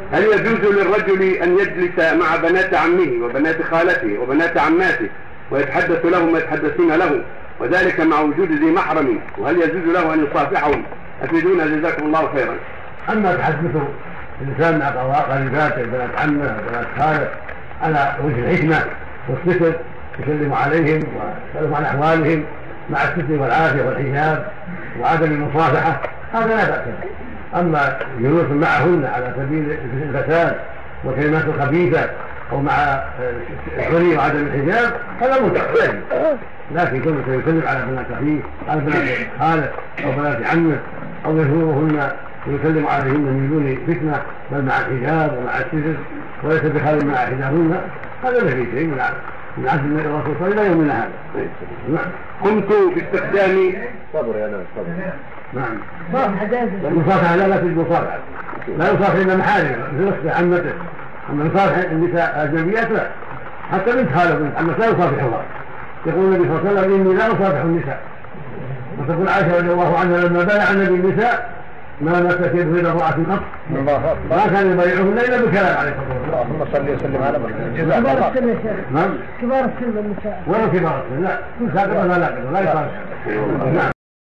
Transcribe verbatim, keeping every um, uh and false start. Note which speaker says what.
Speaker 1: هل يجوز للرجل أن يجلس مع بنات عمه وبنات خالته وبنات عماته ويتحدث لهم ويتحدثون له، وذلك مع وجود ذي محرم؟ وهل يجوز له أن يصافحهم؟ أفيدونا جزاكم الله خيرا.
Speaker 2: أما تحدث الإنسان مع قريباته بنات عمه وبنات خاله على وجه الحكمة والستر، يسلم عليهم ويسألهم عن أحوالهم مع الستر والعافية والحجاب وعدم المصافحة، هذا لا بأس. أما جلوس معهن على سبيل الفساد والكلمات الخبيثة أو مع الحرية وعدم الحجاب هذا متعب، لكن كونه يسلم على بنات أخيه على بنات خاله أو بنات عمه أو يزورهن ويسلم عليهن من دون فتنة بل مع الحجاب ومع الستر وليس بخال مع حجابهن، هذا ما فيه شيء من عهد النبي الرسول صلى الله عليه وسلم هذا.
Speaker 1: نعم. قمت باستخدام
Speaker 2: صبر يا ناس صبر. نعم. المصافحة لا لا تجب مصافحة، لا يصافح إلا محارمه مثل أخته عمته، أما يصافح النساء الأجنبيات لا، حتى بنت خاله بنت عمته لا يصافحها. يقول النبي صلى الله عليه وسلم إني لا أصافح النساء، وتقول عائشة رضي الله عنها لما بايع النبي النساء ما مست يده إلى امرأة قط ما كان يبايعهن إلا بالكلام عليه الصلاة والسلام.
Speaker 3: اللهم صل وسلم على محمد.
Speaker 4: كبار السن يا شيخ.
Speaker 2: نعم.
Speaker 4: كبار السن النساء.
Speaker 2: ولا كبار السن لا، كل ساقط لا لا لا يصافح. نعم.